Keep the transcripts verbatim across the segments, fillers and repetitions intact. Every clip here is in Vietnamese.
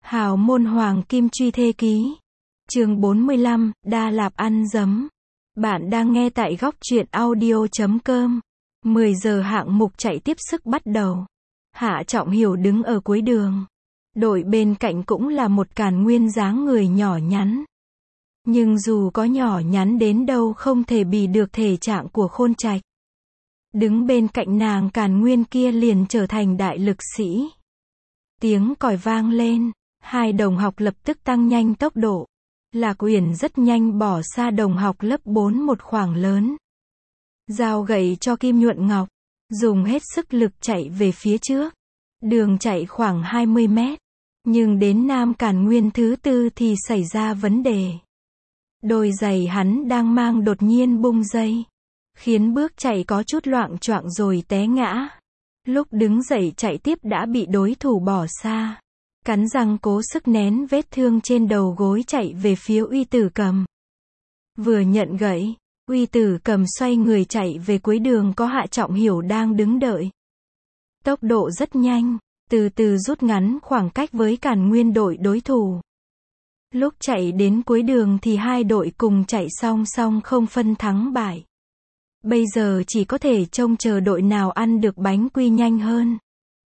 Hào môn hoàng kim truy thê ký. Chương bốn mươi lăm, Đa Lạp ăn dấm. Bạn đang nghe tại góc truyện audio chấm com. mười giờ hạng mục chạy tiếp sức bắt đầu. Hạ Trọng Hiểu đứng ở cuối đường. Đội bên cạnh cũng là một Càn Nguyên dáng người nhỏ nhắn. Nhưng dù có nhỏ nhắn đến đâu không thể bì được thể trạng của Khôn Trạch. Đứng bên cạnh nàng Càn Nguyên kia liền trở thành đại lực sĩ. Tiếng còi vang lên, hai đồng học lập tức tăng nhanh tốc độ. Lạc Uyển rất nhanh bỏ xa đồng học lớp bốn một khoảng lớn. Giao gậy cho Kim Nhuận Ngọc, dùng hết sức lực chạy về phía trước. Đường chạy khoảng hai mươi mét, nhưng đến Nam Càn Nguyên thứ tư thì xảy ra vấn đề. Đôi giày hắn đang mang đột nhiên bung dây, khiến bước chạy có chút loạng choạng rồi té ngã. Lúc đứng dậy chạy tiếp đã bị đối thủ bỏ xa. Cắn răng cố sức nén vết thương trên đầu gối chạy về phía Uy Tử Cầm. Vừa nhận gậy, Uy Tử Cầm xoay người chạy về cuối đường có Hạ Trọng Hiểu đang đứng đợi. Tốc độ rất nhanh, từ từ rút ngắn khoảng cách với Càn Nguyên đội đối thủ. Lúc chạy đến cuối đường thì hai đội cùng chạy song song không phân thắng bại. Bây giờ chỉ có thể trông chờ đội nào ăn được bánh quy nhanh hơn.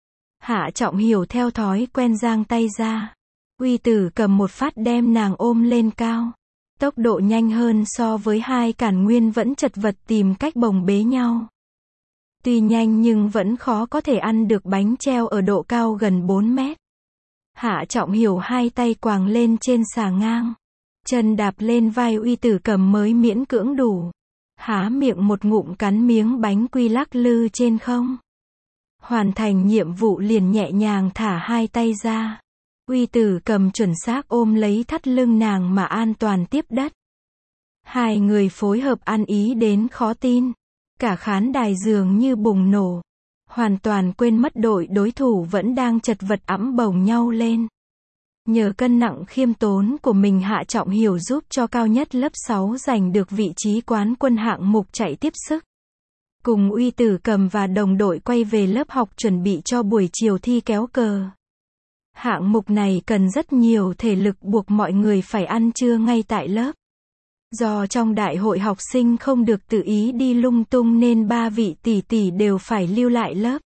Hạ Trọng Hiểu theo thói quen giang tay ra. Uy Tử Cầm một phát đem nàng ôm lên cao. Tốc độ nhanh hơn so với hai Càn Nguyên vẫn chật vật tìm cách bồng bế nhau. Tuy nhanh nhưng vẫn khó có thể ăn được bánh treo ở độ cao gần bốn mét. Hạ Trọng Hiểu hai tay quàng lên trên xà ngang. Chân đạp lên vai Uy Tử Cầm mới miễn cưỡng đủ. Há miệng một ngụm cắn miếng bánh quy lắc lư trên không. Hoàn thành nhiệm vụ liền nhẹ nhàng thả hai tay ra. Uy Tử Cầm chuẩn xác ôm lấy thắt lưng nàng mà an toàn tiếp đất. Hai người phối hợp ăn ý đến khó tin. Cả khán đài dường như bùng nổ. Hoàn toàn quên mất đội đối thủ vẫn đang chật vật ẵm bồng nhau lên. Nhờ cân nặng khiêm tốn của mình Hạ Trọng Hiểu giúp cho cao nhất lớp sáu giành được vị trí quán quân hạng mục chạy tiếp sức. Cùng Uy Tử Cầm và đồng đội quay về lớp học chuẩn bị cho buổi chiều thi kéo cờ. Hạng mục này cần rất nhiều thể lực buộc mọi người phải ăn trưa ngay tại lớp. Do trong đại hội học sinh không được tự ý đi lung tung nên ba vị tỷ tỷ đều phải lưu lại lớp.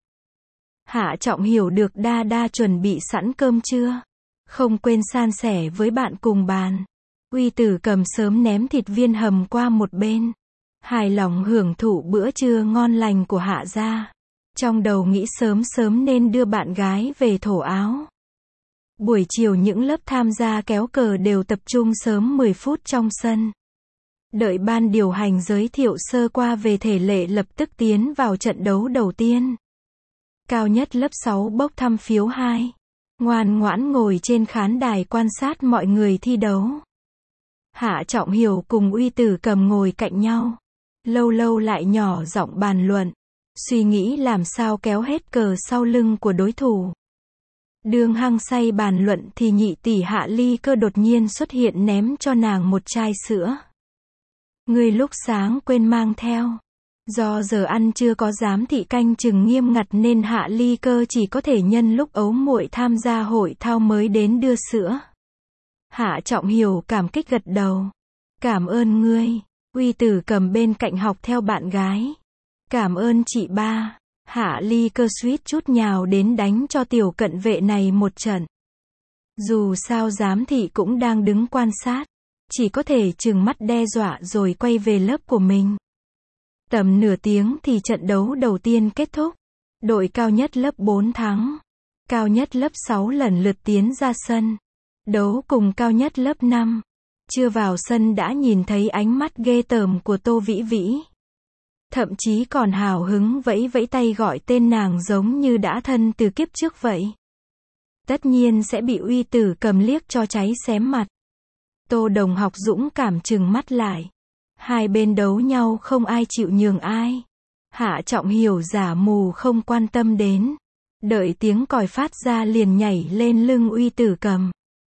Hạ Trọng Hiểu được đa đa chuẩn bị sẵn cơm trưa. Không quên san sẻ với bạn cùng bàn. Uy Tử Cầm sớm ném thịt viên hầm qua một bên. Hài lòng hưởng thụ bữa trưa ngon lành của Hạ gia. Trong đầu nghĩ sớm sớm nên đưa bạn gái về thổ áo. Buổi chiều những lớp tham gia kéo cờ đều tập trung sớm mười phút trong sân. Đợi ban điều hành giới thiệu sơ qua về thể lệ lập tức tiến vào trận đấu đầu tiên. Cao nhất lớp sáu bốc thăm phiếu hai. Ngoan ngoãn ngồi trên khán đài quan sát mọi người thi đấu. Hạ Trọng Hiểu cùng Uy Tử Cầm ngồi cạnh nhau. Lâu lâu lại nhỏ giọng bàn luận. Suy nghĩ làm sao kéo hết cờ sau lưng của đối thủ. Đường hăng say bàn luận thì nhị tỷ Hạ Ly Cơ đột nhiên xuất hiện ném cho nàng một chai sữa. Người lúc sáng quên mang theo. Do giờ ăn chưa có giám thị canh chừng nghiêm ngặt nên Hạ Ly Cơ chỉ có thể nhân lúc ấu muội tham gia hội thao mới đến đưa sữa. Hạ Trọng Hiểu cảm kích gật đầu. Cảm ơn ngươi. Uy Tử Cầm bên cạnh học theo bạn gái. Cảm ơn chị ba. Hạ Ly Cơ suýt chút nhào đến đánh cho tiểu cận vệ này một trận. Dù sao giám thị cũng đang đứng quan sát. Chỉ có thể trừng mắt đe dọa rồi quay về lớp của mình. Tầm nửa tiếng thì trận đấu đầu tiên kết thúc. Đội cao nhất lớp bốn thắng. Cao nhất lớp sáu lần lượt tiến ra sân. Đấu cùng cao nhất lớp năm. Chưa vào sân đã nhìn thấy ánh mắt ghê tởm của Tô Vĩ Vĩ. Thậm chí còn hào hứng vẫy vẫy tay gọi tên nàng giống như đã thân từ kiếp trước vậy. Tất nhiên sẽ bị Uy Tử Cầm liếc cho cháy xém mặt. Tô đồng học dũng cảm trừng mắt lại. Hai bên đấu nhau không ai chịu nhường ai. Hạ Trọng Hiểu giả mù không quan tâm đến. Đợi tiếng còi phát ra liền nhảy lên lưng Uy Tử Cầm.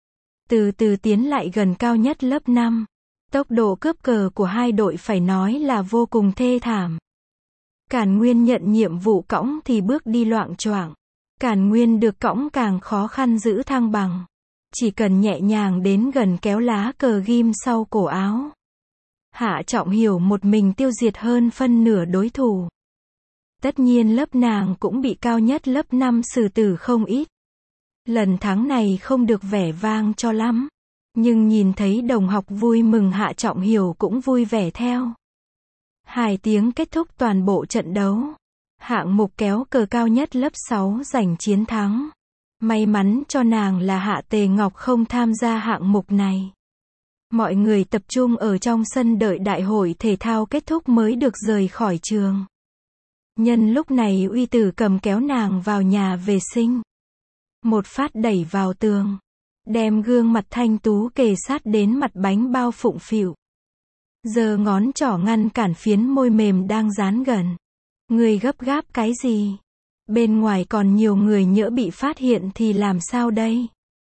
Từ từ tiến lại gần cao nhất lớp năm. Tốc độ cướp cờ của hai đội phải nói là vô cùng thê thảm. Càn Nguyên nhận nhiệm vụ cõng thì bước đi loạng choạng. Càn Nguyên được cõng càng khó khăn giữ thăng bằng. chỉ cần nhẹ nhàng đến gần kéo lá cờ ghim sau cổ áo. Hạ Trọng Hiểu một mình tiêu diệt hơn phân nửa đối thủ. Tất nhiên lớp nàng cũng bị cao nhất lớp năm xử tử không ít. Lần thắng này không được vẻ vang cho lắm. Nhưng nhìn thấy đồng học vui mừng Hạ Trọng Hiểu cũng vui vẻ theo. Hai tiếng kết thúc toàn bộ trận đấu. Hạng mục kéo cờ cao nhất lớp sáu giành chiến thắng. May mắn cho nàng là Hạ Tề Ngọc không tham gia hạng mục này. Mọi người tập trung ở trong sân đợi đại hội thể thao kết thúc mới được rời khỏi trường. Nhân lúc này Uy Tử Cầm kéo nàng vào nhà vệ sinh. Một phát đẩy vào tường. Đem gương mặt thanh tú kề sát đến mặt bánh bao phụng phịu. Giơ ngón trỏ ngăn cản phiến môi mềm đang dán gần. Người gấp gáp cái gì? Bên ngoài còn nhiều người nhỡ bị phát hiện thì làm sao đây?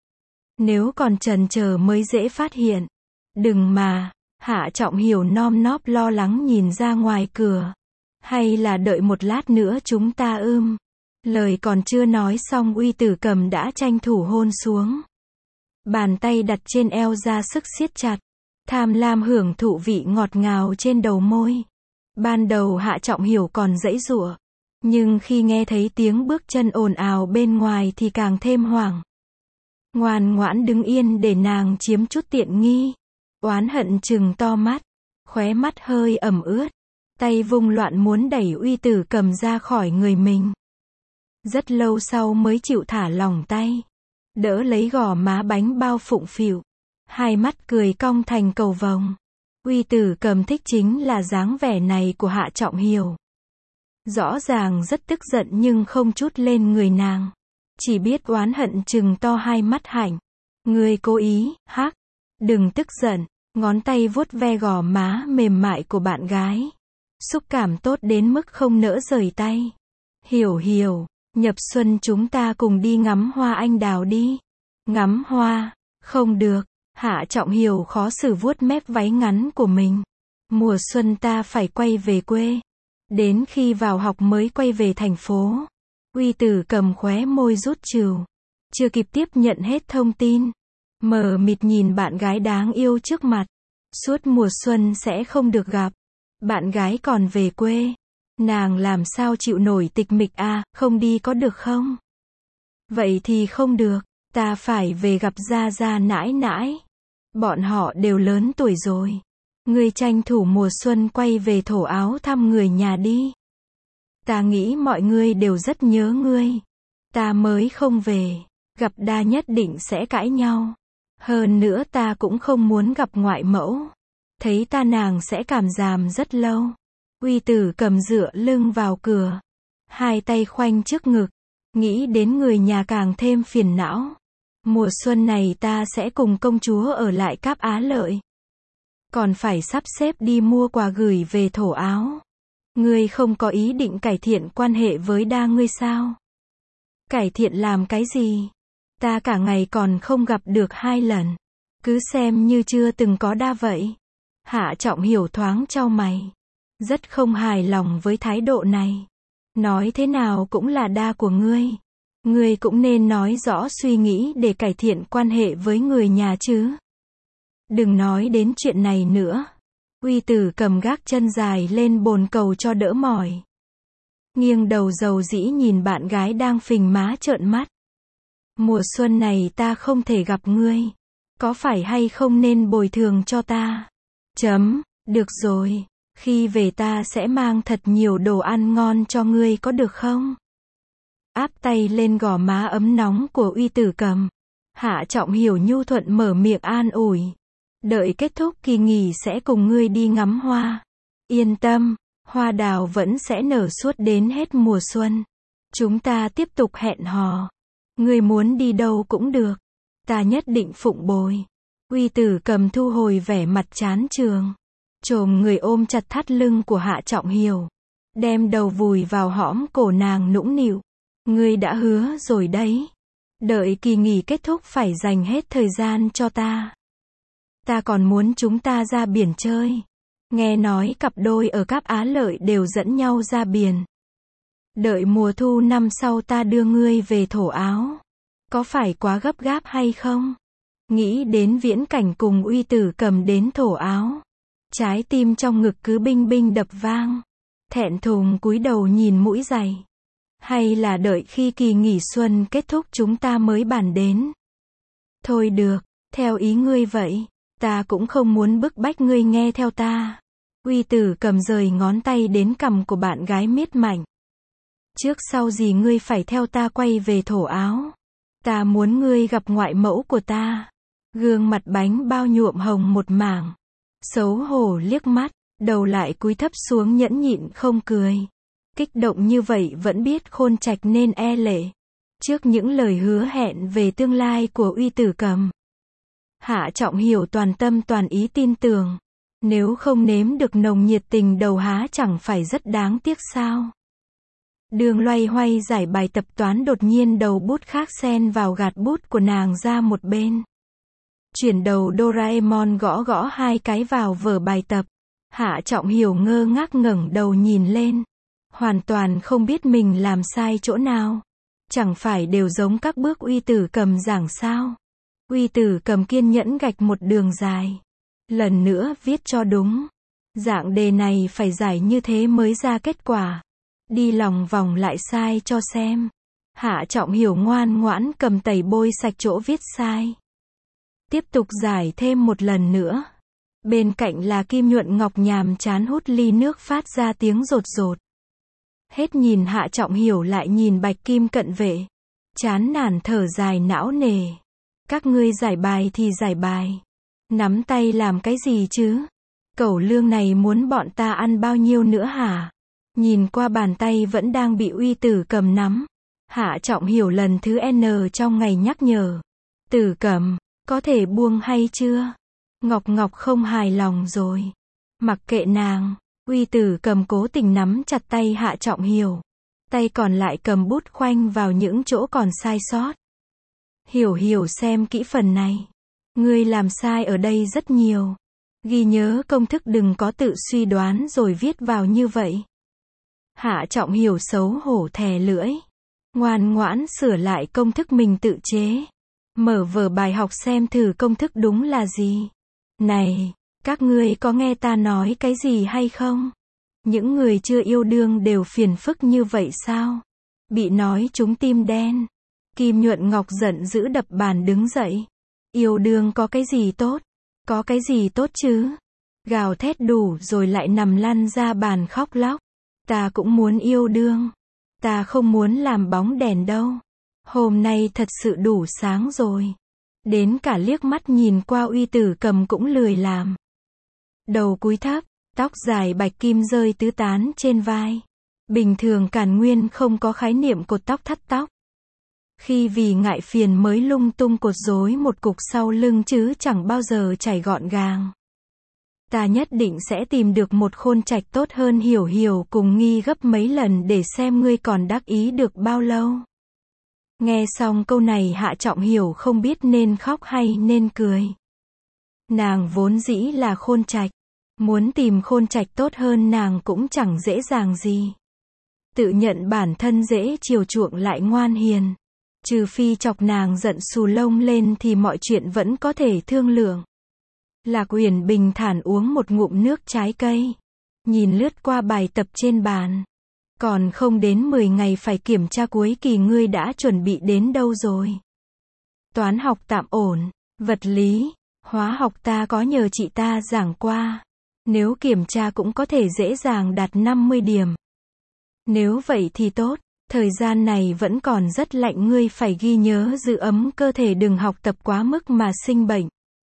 Nếu còn chần chờ mới dễ phát hiện. Đừng mà, Hạ Trọng Hiểu nom nóp lo lắng nhìn ra ngoài cửa. Hay là đợi một lát nữa chúng ta ưm. Lời còn chưa nói xong Uy Tử Cầm đã tranh thủ hôn xuống. Bàn tay đặt trên eo ra sức siết chặt. Tham lam hưởng thụ vị ngọt ngào trên đầu môi. Ban đầu Hạ Trọng Hiểu còn giãy giụa. Nhưng khi nghe thấy tiếng bước chân ồn ào bên ngoài thì càng thêm hoảng. Ngoan ngoãn đứng yên để nàng chiếm chút tiện nghi. Oán hận trừng to mắt. Khóe mắt hơi ẩm ướt. Tay vung loạn muốn đẩy Uy Tử Cầm ra khỏi người mình. Rất lâu sau mới chịu thả lỏng tay. Đỡ lấy gò má bánh bao phụng phịu. Hai mắt cười cong thành cầu vồng. Uy Tử Cầm thích chính là dáng vẻ này của Hạ Trọng Hiểu. Rõ ràng rất tức giận nhưng không chút lên người nàng. Chỉ biết oán hận trừng to hai mắt hạnh. Ngươi cố ý, hắc. Đừng tức giận. Ngón tay vuốt ve gò má mềm mại của bạn gái. Xúc cảm tốt đến mức không nỡ rời tay. Hiểu hiểu. Nhập xuân chúng ta cùng đi ngắm hoa anh đào đi. Ngắm hoa. Không được. Hạ Trọng Hiểu khó xử vuốt mép váy ngắn của mình. Mùa xuân ta phải quay về quê. Đến khi vào học mới quay về thành phố. Uy Tử Cầm khóe môi rút trừ. Chưa kịp tiếp nhận hết thông tin. Mờ mịt nhìn bạn gái đáng yêu trước mặt. Suốt mùa xuân sẽ không được gặp. Bạn gái còn về quê. Nàng làm sao chịu nổi tịch mịch à, không đi có được không? Vậy thì không được. Ta phải về gặp gia gia nãi nãi. Bọn họ đều lớn tuổi rồi. Ngươi tranh thủ mùa xuân quay về thổ áo thăm người nhà đi. Ta nghĩ mọi người đều rất nhớ ngươi. Ta mới không về. Gặp đa nhất định sẽ cãi nhau. Hơn nữa ta cũng không muốn gặp ngoại mẫu. Thấy ta nàng sẽ cảm giảm rất lâu. Uy Tử Cầm dựa lưng vào cửa. Hai tay khoanh trước ngực. Nghĩ đến người nhà càng thêm phiền não. Mùa xuân này ta sẽ cùng công chúa ở lại Cáp Á Lợi. Còn phải sắp xếp đi mua quà gửi về thổ áo. Ngươi không có ý định cải thiện quan hệ với đa ngươi sao? Cải thiện làm cái gì? Ta cả ngày còn không gặp được hai lần. Cứ xem như chưa từng có đa vậy. Hạ Trọng Hiểu thoáng chau mày. Rất không hài lòng với thái độ này. Nói thế nào cũng là đa của ngươi. Ngươi cũng nên nói rõ suy nghĩ để cải thiện quan hệ với người nhà chứ. Đừng nói đến chuyện này nữa. Uy Tử Cầm gác chân dài lên bồn cầu cho đỡ mỏi. Nghiêng đầu dầu dĩ nhìn bạn gái đang phình má trợn mắt. Mùa xuân này ta không thể gặp ngươi. Có phải hay không nên bồi thường cho ta? Chấm, được rồi. Khi về ta sẽ mang thật nhiều đồ ăn ngon cho ngươi có được không? Áp tay lên gò má ấm nóng của Uy Tử Cầm. Hạ Trọng Hiểu nhu thuận mở miệng an ủi. Đợi kết thúc kỳ nghỉ sẽ cùng ngươi đi ngắm hoa. Yên tâm, hoa đào vẫn sẽ nở suốt đến hết mùa xuân. Chúng ta tiếp tục hẹn hò. Ngươi muốn đi đâu cũng được. Ta nhất định phụng bồi. Uy Tử Cầm thu hồi vẻ mặt chán trường. Chồm người ôm chặt thắt lưng của Hạ Trọng Hiểu. Đem đầu vùi vào hõm cổ nàng nũng nịu. Ngươi đã hứa rồi đấy. Đợi kỳ nghỉ kết thúc phải dành hết thời gian cho ta. Ta còn muốn chúng ta ra biển chơi. Nghe nói cặp đôi ở Cáp Á Lợi đều dẫn nhau ra biển. Đợi mùa thu năm sau ta đưa ngươi về thổ áo. Có phải quá gấp gáp hay không? Nghĩ đến viễn cảnh cùng Uy Tử Cầm đến thổ áo. Trái tim trong ngực cứ binh binh đập vang. Thẹn thùng cúi đầu nhìn mũi giày. Hay là đợi khi kỳ nghỉ xuân kết thúc chúng ta mới bàn đến. Thôi được, theo ý ngươi vậy. Ta cũng không muốn bức bách ngươi nghe theo ta. Uy Tử Cầm rời ngón tay đến cằm của bạn gái miết mạnh. Trước sau gì ngươi phải theo ta quay về thổ áo. Ta muốn ngươi gặp ngoại mẫu của ta. Gương mặt bánh bao nhuộm hồng một mảng. Xấu hổ liếc mắt, đầu lại cúi thấp xuống nhẫn nhịn không cười. Kích động như vậy vẫn biết Khôn Trạch nên e lệ. Trước những lời hứa hẹn về tương lai của Uy Tử Cầm. Hạ Trọng Hiểu toàn tâm toàn ý tin tưởng. Nếu không nếm được nồng nhiệt tình đầu há chẳng phải rất đáng tiếc sao. Đường loay hoay giải bài tập toán đột nhiên đầu bút khác xen vào gạt bút của nàng ra một bên. Chuyển đầu Doraemon gõ gõ hai cái vào vở bài tập. Hạ Trọng Hiểu ngơ ngác ngẩng đầu nhìn lên. Hoàn toàn không biết mình làm sai chỗ nào. Chẳng phải đều giống các bước Uy Tử Cầm giảng sao. Uy Tử Cầm kiên nhẫn gạch một đường dài. Lần nữa viết cho đúng. Dạng đề này phải giải như thế mới ra kết quả. Đi lòng vòng lại sai cho xem. Hạ Trọng Hiểu ngoan ngoãn cầm tẩy bôi sạch chỗ viết sai. Tiếp tục giải thêm một lần nữa. Bên cạnh là Kim Nhuận Ngọc nhàm chán hút ly nước phát ra tiếng rột rột. Hết nhìn Hạ Trọng Hiểu lại nhìn Bạch Kim Cận Vệ. Chán nản thở dài não nề. Các ngươi giải bài thì giải bài. Nắm tay làm cái gì chứ? Cẩu lương này muốn bọn ta ăn bao nhiêu nữa hả? Nhìn qua bàn tay vẫn đang bị Uy Tử Cầm nắm. Hạ Trọng Hiểu lần thứ N trong ngày nhắc nhở. Tử Cầm, có thể buông hay chưa? Ngọc Ngọc không hài lòng rồi. Mặc kệ nàng. Uy Tử Cầm cố tình nắm chặt tay Hạ Trọng Hiểu. Tay còn lại cầm bút khoanh vào những chỗ còn sai sót. Hiểu Hiểu xem kỹ phần này. Ngươi làm sai ở đây rất nhiều. Ghi nhớ công thức đừng có tự suy đoán rồi viết vào như vậy. Hạ Trọng Hiểu xấu hổ thè lưỡi. Ngoan ngoãn sửa lại công thức mình tự chế. Mở vở bài học xem thử công thức đúng là gì. Này, các ngươi có nghe ta nói cái gì hay không? Những người chưa yêu đương đều phiền phức như vậy sao? Bị nói trúng tim đen. Kim Nhuận Ngọc giận dữ đập bàn đứng dậy. Yêu đương có cái gì tốt? Có cái gì tốt chứ? Gào thét đủ rồi lại nằm lăn ra bàn khóc lóc. Ta cũng muốn yêu đương. Ta không muốn làm bóng đèn đâu. Hôm nay thật sự đủ sáng rồi. Đến cả liếc mắt nhìn qua Uy Tử Cầm cũng lười làm. Đầu cúi thấp, tóc dài bạch kim rơi tứ tán trên vai. Bình thường Càn Nguyên không có khái niệm cột tóc thắt tóc. Khi vì ngại phiền mới lung tung cột rối một cục sau lưng chứ chẳng bao giờ chải gọn gàng. Ta nhất định sẽ tìm được một Khôn Trạch tốt hơn Hiểu Hiểu cùng Nghi gấp mấy lần để xem ngươi còn đắc ý được bao lâu. Nghe xong câu này Hạ Trọng Hiểu không biết nên khóc hay nên cười. Nàng vốn dĩ là Khôn Trạch. Muốn tìm Khôn Trạch tốt hơn nàng cũng chẳng dễ dàng gì. Tự nhận bản thân dễ chiều chuộng lại ngoan hiền. Trừ phi chọc nàng giận xù lông lên thì mọi chuyện vẫn có thể thương lượng. Lạc Uyển bình thản uống một ngụm nước trái cây. Nhìn lướt qua bài tập trên bàn. Còn không đến mười ngày phải kiểm tra cuối kỳ ngươi đã chuẩn bị đến đâu rồi? Toán học tạm ổn. Vật lý, hóa học ta có nhờ chị ta giảng qua. Nếu kiểm tra cũng có thể dễ dàng đạt năm mươi điểm. Nếu vậy thì tốt. Thời gian này vẫn còn rất lạnh ngươi phải ghi nhớ giữ ấm cơ thể đừng học tập quá mức mà sinh bệnh.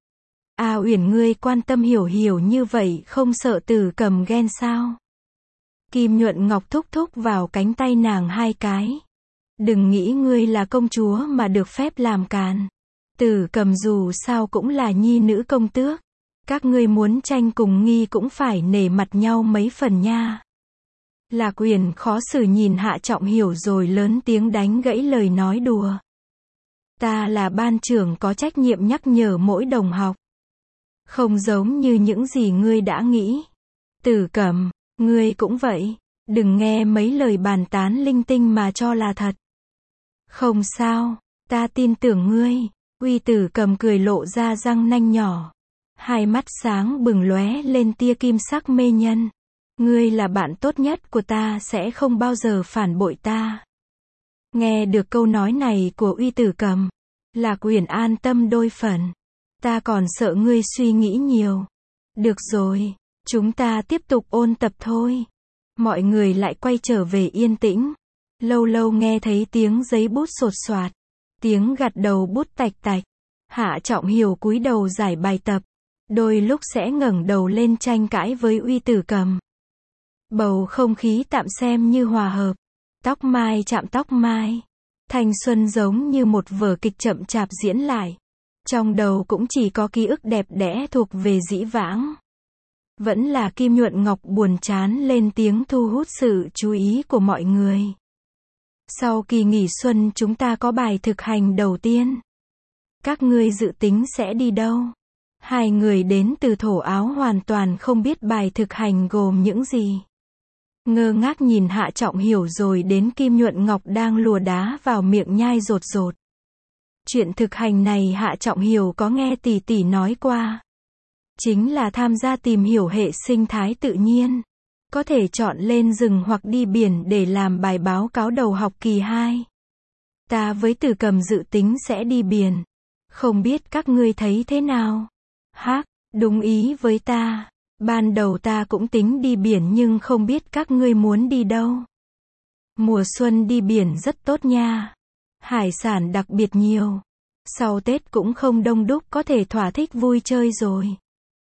A Uyển ngươi quan tâm Hiểu Hiểu như vậy không sợ Tử Cầm ghen sao? Kim Nhuận Ngọc thúc thúc vào cánh tay nàng hai cái. Đừng nghĩ ngươi là công chúa mà được phép làm càn. Tử Cầm dù sao cũng là nhi nữ công tước. Các ngươi muốn tranh cùng Nghi cũng phải nể mặt nhau mấy phần nha. Lạc Uyển khó xử nhìn Hạ Trọng Hiểu rồi lớn tiếng đánh gãy lời nói đùa. Ta là ban trưởng có trách nhiệm nhắc nhở mỗi đồng học. Không giống như những gì ngươi đã nghĩ. Tử Cầm, ngươi cũng vậy. Đừng nghe mấy lời bàn tán linh tinh mà cho là thật. Không sao, ta tin tưởng ngươi. Uy Tử Cầm cười lộ ra răng nanh nhỏ. Hai mắt sáng bừng lóe lên tia kim sắc mê nhân. Ngươi là bạn tốt nhất của ta, sẽ không bao giờ phản bội ta. Nghe được câu nói này của Uy Tử Cầm, Lạc Uyển an tâm đôi phần. Ta còn sợ ngươi suy nghĩ nhiều. Được rồi, chúng ta tiếp tục ôn tập thôi. Mọi người lại quay trở về yên tĩnh. Lâu lâu nghe thấy tiếng giấy bút sột soạt, tiếng gặt đầu bút tạch tạch. Hạ Trọng Hiểu cúi đầu giải bài tập, đôi lúc sẽ ngẩng đầu lên tranh cãi với Uy Tử Cầm. Bầu không khí tạm xem như hòa hợp. Tóc mai chạm tóc mai. Thanh xuân giống như một vở kịch chậm chạp diễn lại. Trong đầu cũng chỉ có ký ức đẹp đẽ thuộc về dĩ vãng. Vẫn là Kim Nhuận Ngọc buồn chán lên tiếng thu hút sự chú ý của mọi người. Sau kỳ nghỉ xuân chúng ta có bài thực hành đầu tiên. Các ngươi dự tính sẽ đi đâu? Hai người đến từ Thổ Áo hoàn toàn không biết bài thực hành gồm những gì. Ngơ ngác nhìn Hạ Trọng Hiểu rồi đến Kim Nhuận Ngọc đang lùa đá vào miệng nhai rột rột. Chuyện thực hành này Hạ Trọng Hiểu có nghe tỷ tỷ nói qua. Chính là tham gia tìm hiểu hệ sinh thái tự nhiên. Có thể chọn lên rừng hoặc đi biển để làm bài báo cáo đầu học kỳ hai. Ta với Tử Cầm dự tính sẽ đi biển. Không biết các ngươi thấy thế nào? Hắc, đúng ý với ta. Ban đầu ta cũng tính đi biển nhưng không biết các ngươi muốn đi đâu. Mùa xuân đi biển rất tốt nha. Hải sản đặc biệt nhiều. Sau Tết cũng không đông đúc, có thể thỏa thích vui chơi rồi.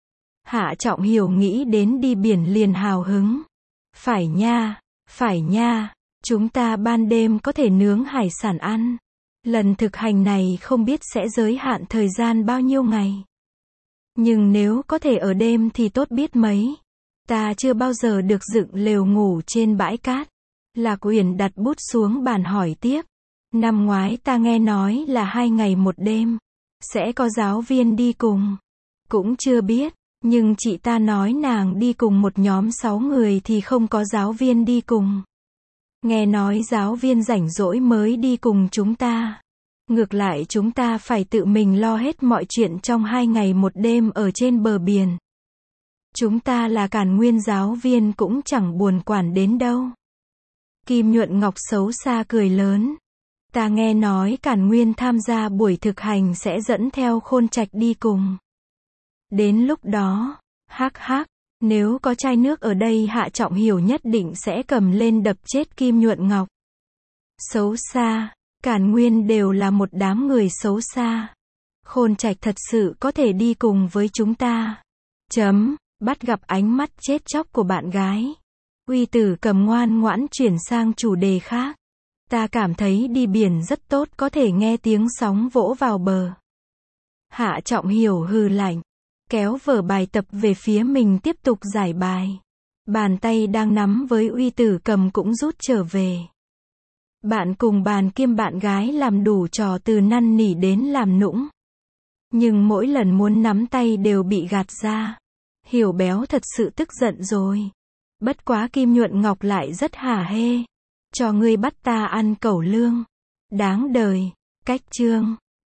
Hạ Trọng Hiểu nghĩ đến đi biển liền hào hứng. Phải nha, phải nha. Chúng ta ban đêm có thể nướng hải sản ăn. Lần thực hành này không biết sẽ giới hạn thời gian bao nhiêu ngày. Nhưng nếu có thể ở đêm thì tốt biết mấy. Ta chưa bao giờ được dựng lều ngủ trên bãi cát. Lạc Uyển đặt bút xuống bàn hỏi tiếp. Năm ngoái ta nghe nói là hai ngày một đêm. Sẽ có giáo viên đi cùng. Cũng chưa biết. Nhưng chị ta nói nàng đi cùng một nhóm sáu người thì không có giáo viên đi cùng. Nghe nói giáo viên rảnh rỗi mới đi cùng chúng ta. Ngược lại chúng ta phải tự mình lo hết mọi chuyện trong hai ngày một đêm ở trên bờ biển. Chúng ta là Càn Nguyên giáo viên cũng chẳng buồn quản đến đâu. Kim Nhuận Ngọc xấu xa cười lớn. Ta nghe nói Càn Nguyên tham gia buổi thực hành sẽ dẫn theo Khôn Trạch đi cùng. Đến lúc đó, hắc hắc, nếu có chai nước ở đây Hạ Trọng Hiểu nhất định sẽ cầm lên đập chết Kim Nhuận Ngọc. Xấu xa, Càn Nguyên đều là một đám người xấu xa. Khôn Trạch thật sự có thể đi cùng với chúng ta. Chấm, bắt gặp ánh mắt chết chóc của bạn gái. Uy Tử Cầm ngoan ngoãn chuyển sang chủ đề khác. Ta cảm thấy đi biển rất tốt, có thể nghe tiếng sóng vỗ vào bờ. Hạ Trọng Hiểu hừ lạnh, kéo vở bài tập về phía mình tiếp tục giải bài. Bàn tay đang nắm với Uy Tử Cầm cũng rút trở về. Bạn cùng bàn kiêm bạn gái làm đủ trò từ năn nỉ đến làm nũng. Nhưng mỗi lần muốn nắm tay đều bị gạt ra. Hiểu béo thật sự tức giận rồi. Bất quá Kim Nhuận Ngọc lại rất hả hê. Cho ngươi bắt ta ăn cẩu lương. Đáng đời. Cách chương.